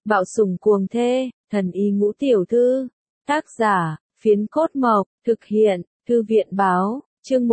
Bạo sủng cuồng thê, thần y ngũ tiểu thư. Tác giả, Phiến Cốt Mộc, thực hiện, Thư viện báo, chương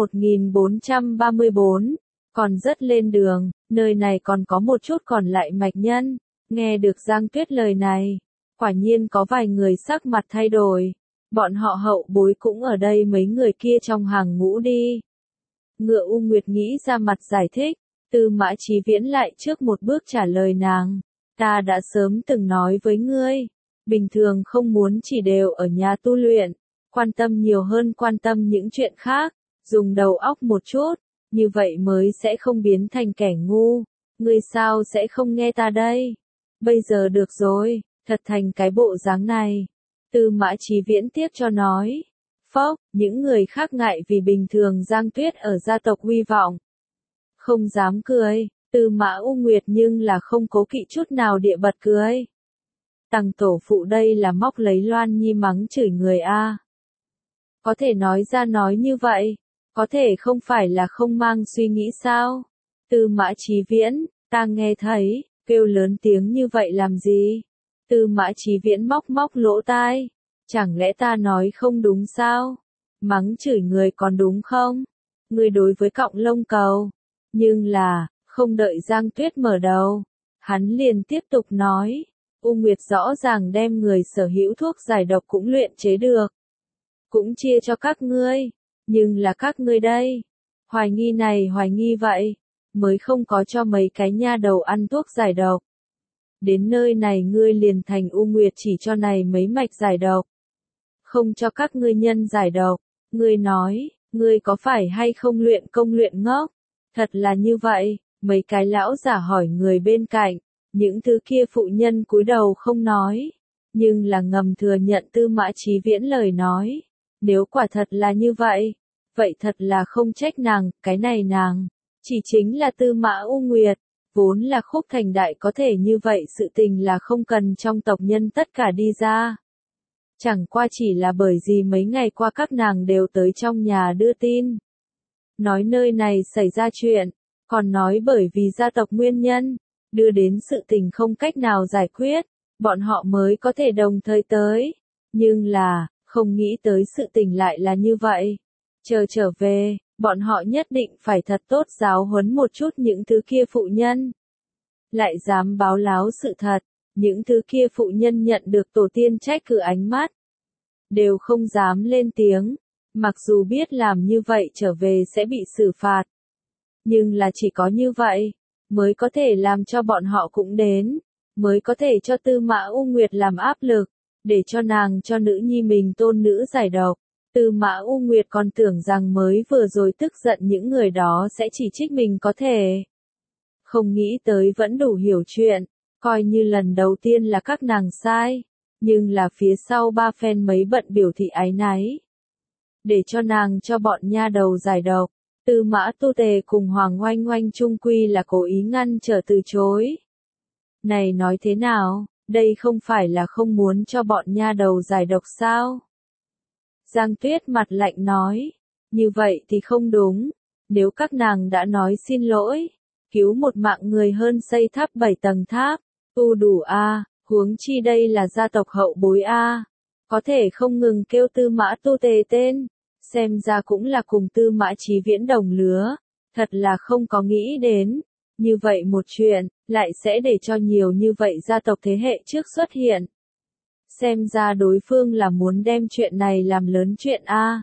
1434. Còn rất lên đường, nơi này còn có một chút còn lại mạch nhân. Nghe được Giang Tuyết lời này, quả nhiên có vài người sắc mặt thay đổi. Bọn họ hậu bối cũng ở đây, mấy người kia trong hàng ngũ đi. Ngựa U Nguyệt nghĩ ra mặt giải thích, Tư Mã Chí Viễn lại trước một bước trả lời nàng. Ta đã sớm từng nói với ngươi, bình thường không muốn chỉ đều ở nhà tu luyện, quan tâm nhiều hơn quan tâm những chuyện khác, dùng đầu óc một chút, như vậy mới sẽ không biến thành kẻ ngu. Ngươi sao sẽ không nghe ta đây? Bây giờ được rồi, thật thành cái bộ dáng này. Tư Mã Chí Viễn tiếc cho nói. Phốc, những người khác ngại vì bình thường Giang Tuyết ở gia tộc uy vọng. Không dám cười, Tư Mã U Nguyệt nhưng là không cố kỵ chút nào địa bật cười. Tằng tổ phụ đây là móc lấy Loan Nhi mắng chửi người a. Có thể nói ra nói như vậy, có thể không phải là không mang suy nghĩ sao? Tư Mã Chí Viễn, ta nghe thấy, kêu lớn tiếng như vậy làm gì? Tư Mã Chí Viễn móc móc lỗ tai, chẳng lẽ ta nói không đúng sao? Mắng chửi người còn đúng không? Ngươi đối với cọng lông cầu. Nhưng là, không đợi Giang Tuyết mở đầu, hắn liền tiếp tục nói, U Nguyệt rõ ràng đem người sở hữu thuốc giải độc cũng luyện chế được. Cũng chia cho các ngươi, nhưng là các ngươi đây. Hoài nghi này hoài nghi vậy, mới không có cho mấy cái nha đầu ăn thuốc giải độc. Đến nơi này ngươi liền thành U Nguyệt chỉ cho này mấy mạch giải độc. Không cho các ngươi nhân giải độc, ngươi nói, ngươi có phải hay không luyện công luyện ngốc? Thật là như vậy, mấy cái lão giả hỏi người bên cạnh, những thứ kia phụ nhân cúi đầu không nói, nhưng là ngầm thừa nhận Tư Mã Chí Viễn lời nói. Nếu quả thật là như vậy, vậy thật là không trách nàng, cái này nàng, chỉ chính là Tư Mã U Nguyệt, vốn là Khúc Thành Đại có thể như vậy sự tình là không cần trong tộc nhân tất cả đi ra. Chẳng qua chỉ là bởi vì mấy ngày qua các nàng đều tới trong nhà đưa tin. Nói nơi này xảy ra chuyện, còn nói bởi vì gia tộc nguyên nhân, đưa đến sự tình không cách nào giải quyết, bọn họ mới có thể đồng thời tới. Nhưng là, không nghĩ tới sự tình lại là như vậy. Chờ trở về, bọn họ nhất định phải thật tốt giáo huấn một chút những thứ kia phụ nhân. Lại dám báo láo sự thật, những thứ kia phụ nhân nhận được tổ tiên trách cứ ánh mắt. Đều không dám lên tiếng, mặc dù biết làm như vậy trở về sẽ bị xử phạt. Nhưng là chỉ có như vậy, mới có thể làm cho bọn họ cũng đến, mới có thể cho Tư Mã U Nguyệt làm áp lực, để cho nàng cho nữ nhi mình tôn nữ giải độc. Tư Mã U Nguyệt còn tưởng rằng mới vừa rồi tức giận những người đó sẽ chỉ trích mình có thể. Không nghĩ tới vẫn đủ hiểu chuyện, coi như lần đầu tiên là các nàng sai, nhưng là phía sau ba phen mấy bận biểu thị áy náy. Để cho nàng cho bọn nha đầu giải độc, Tư Mã Tu Tề cùng Hoàng Oanh Oanh chung quy là cố ý ngăn trở từ chối. Này nói thế nào, đây không phải là không muốn cho bọn nha đầu giải độc sao? Giang Tuyết mặt lạnh nói, như vậy thì không đúng, nếu các nàng đã nói xin lỗi, cứu một mạng người hơn xây tháp 7 tầng tháp, tu đủ a, huống chi đây là gia tộc hậu bối a, có thể không ngừng kêu Tư Mã Tu Tề tên, xem ra cũng là cùng Tư Mã Chí Viễn đồng lứa, thật là không có nghĩ đến, như vậy một chuyện, lại sẽ để cho nhiều như vậy gia tộc thế hệ trước xuất hiện. Xem ra đối phương là muốn đem chuyện này làm lớn chuyện a.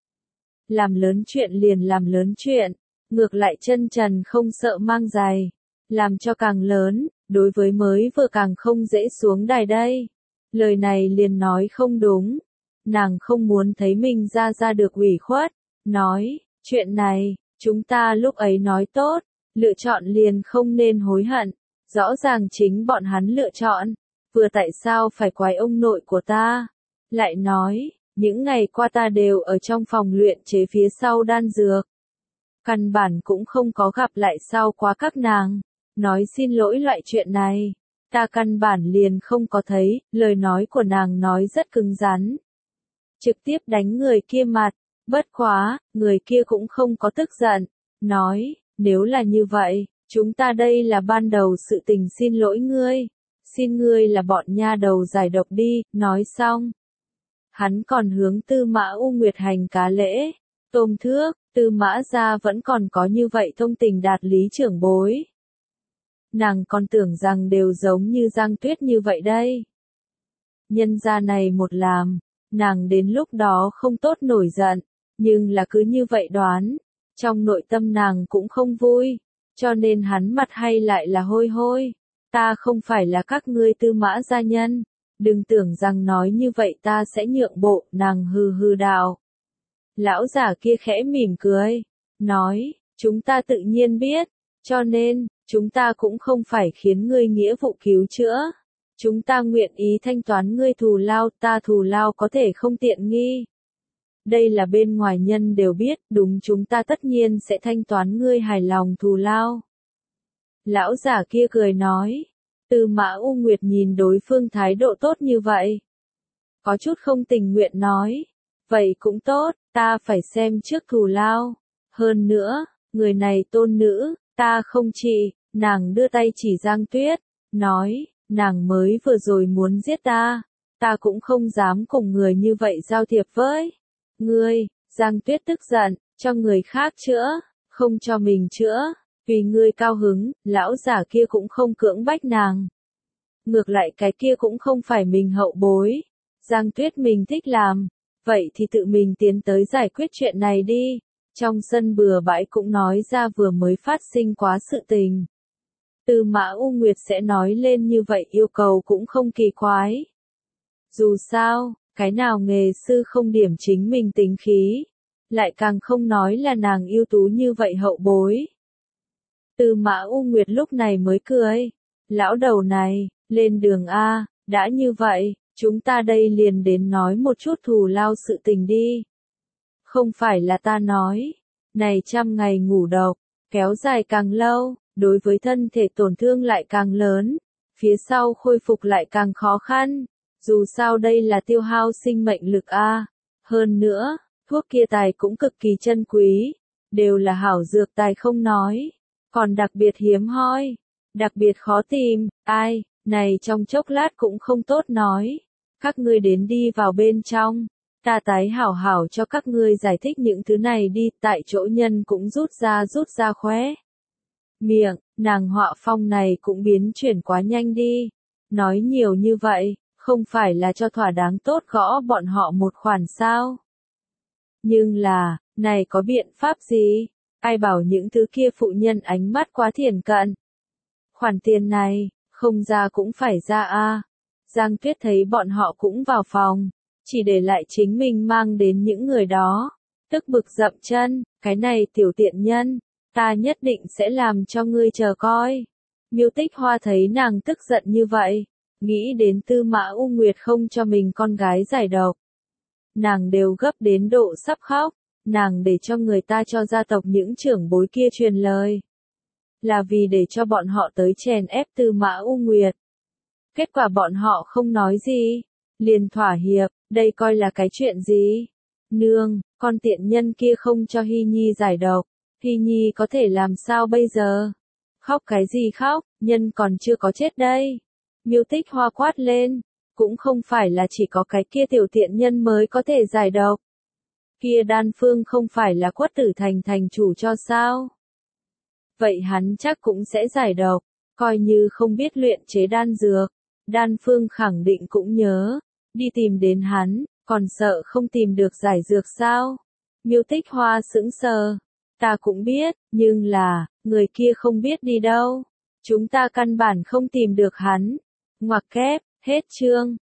Làm lớn chuyện liền làm lớn chuyện, ngược lại chân trần không sợ mang giày, làm cho càng lớn, đối với mới vừa càng không dễ xuống đài đây. Lời này liền nói không đúng, nàng không muốn thấy mình ra được ủy khuất, nói, chuyện này, chúng ta lúc ấy nói tốt, lựa chọn liền không nên hối hận, rõ ràng chính bọn hắn lựa chọn. Vừa tại sao phải quái ông nội của ta? Lại nói, những ngày qua ta đều ở trong phòng luyện chế phía sau đan dược. Căn bản cũng không có gặp lại sau quá các nàng. Nói xin lỗi loại chuyện này. Ta căn bản liền không có thấy, lời nói của nàng nói rất cứng rắn. Trực tiếp đánh người kia mặt, bất quá, người kia cũng không có tức giận. Nói, nếu là như vậy, chúng ta đây là ban đầu sự tình xin lỗi ngươi. xin ngươi là bọn nha đầu giải độc đi, nói xong. Hắn còn hướng Tư Mã U Nguyệt hành cá lễ, tôm thước, Tư Mã gia vẫn còn có như vậy thông tình đạt lý trưởng bối. Nàng còn tưởng rằng đều giống như Giang Tuyết như vậy đây. Nhân gia này một làm, nàng đến lúc đó không tốt nổi giận, nhưng là cứ như vậy đoán, trong nội tâm nàng cũng không vui, cho nên hắn mặt hay lại là hôi hôi. Ta không phải là các ngươi Tư Mã gia nhân, đừng tưởng rằng nói như vậy ta sẽ nhượng bộ, nàng hừ hừ đạo. Lão giả kia khẽ mỉm cười, nói, chúng ta tự nhiên biết, cho nên, chúng ta cũng không phải khiến ngươi nghĩa vụ cứu chữa. Chúng ta nguyện ý thanh toán ngươi thù lao, ta thù lao có thể không tiện nghi. Đây là bên ngoài nhân đều biết, đúng chúng ta tất nhiên sẽ thanh toán ngươi hài lòng thù lao. Lão giả kia cười nói, Tư Mã U Nguyệt nhìn đối phương thái độ tốt như vậy. Có chút không tình nguyện nói, vậy cũng tốt, ta phải xem trước thù lao. Hơn nữa, người này tôn nữ, ta không trị, nàng đưa tay chỉ Giang Tuyết, nói, nàng mới vừa rồi muốn giết ta cũng không dám cùng người như vậy giao thiệp với. Ngươi, Giang Tuyết tức giận, cho người khác chữa, không cho mình chữa, vì ngươi cao hứng, lão giả kia cũng không cưỡng bách nàng. Ngược lại cái kia cũng không phải mình hậu bối, Giang Tuyết mình thích làm, vậy thì tự mình tiến tới giải quyết chuyện này đi. Trong sân bừa bãi cũng nói ra vừa mới phát sinh quá sự tình. Tư Mã U Nguyệt sẽ nói lên như vậy yêu cầu cũng không kỳ quái. Dù sao, cái nào nghề sư không điểm chính mình tính khí, lại càng không nói là nàng ưu tú như vậy hậu bối. Tư Mã U Nguyệt lúc này mới cười, lão đầu này, lên đường A, đã như vậy, chúng ta đây liền đến nói một chút thù lao sự tình đi. Không phải là ta nói, này 100 ngày ngủ độc, kéo dài càng lâu, đối với thân thể tổn thương lại càng lớn, phía sau khôi phục lại càng khó khăn, dù sao đây là tiêu hao sinh mệnh lực a. Hơn nữa, thuốc kia tài cũng cực kỳ chân quý, đều là hảo dược tài không nói, còn đặc biệt hiếm hoi, đặc biệt khó tìm, ai, này trong chốc lát cũng không tốt nói, các ngươi đến đi vào bên trong. Ta tái hảo hảo cho các ngươi giải thích những thứ này đi, tại chỗ nhân cũng rút ra khóe. Miệng, nàng họa phong này cũng biến chuyển quá nhanh đi. Nói nhiều như vậy, không phải là cho thỏa đáng tốt gõ bọn họ một khoản sao. Nhưng là, này có biện pháp gì? Ai bảo những thứ kia phụ nhân ánh mắt quá thiển cận. Khoản tiền này, không ra cũng phải ra a. Giang Tuyết thấy bọn họ cũng vào phòng. Chỉ để lại chính mình mang đến những người đó, tức bực dậm chân, cái này tiểu tiện nhân, ta nhất định sẽ làm cho ngươi chờ coi. Miêu Tích Hoa thấy nàng tức giận như vậy, nghĩ đến Tư Mã U Nguyệt không cho mình con gái giải độc. Nàng đều gấp đến độ sắp khóc, nàng để cho người ta cho gia tộc những trưởng bối kia truyền lời. Là vì để cho bọn họ tới chèn ép Tư Mã U Nguyệt. Kết quả bọn họ không nói gì, liền thỏa hiệp. Đây coi là cái chuyện gì? Nương, con tiện nhân kia không cho Hy Nhi giải độc, Hy Nhi có thể làm sao bây giờ? Khóc cái gì khóc, nhân còn chưa có chết đây. Miêu Tích Hoa quát lên, cũng không phải là chỉ có cái kia tiểu tiện nhân mới có thể giải độc. Kia Đan Phương không phải là Quất Tử Thành thành chủ cho sao? Vậy hắn chắc cũng sẽ giải độc, coi như không biết luyện chế đan dược. Đan Phương khẳng định cũng nhớ. Đi tìm đến hắn, còn sợ không tìm được giải dược sao? Miêu Tích Hoa sững sờ. Ta cũng biết, nhưng là, người kia không biết đi đâu. Chúng ta căn bản không tìm được hắn. Ngoặc kép, hết chương.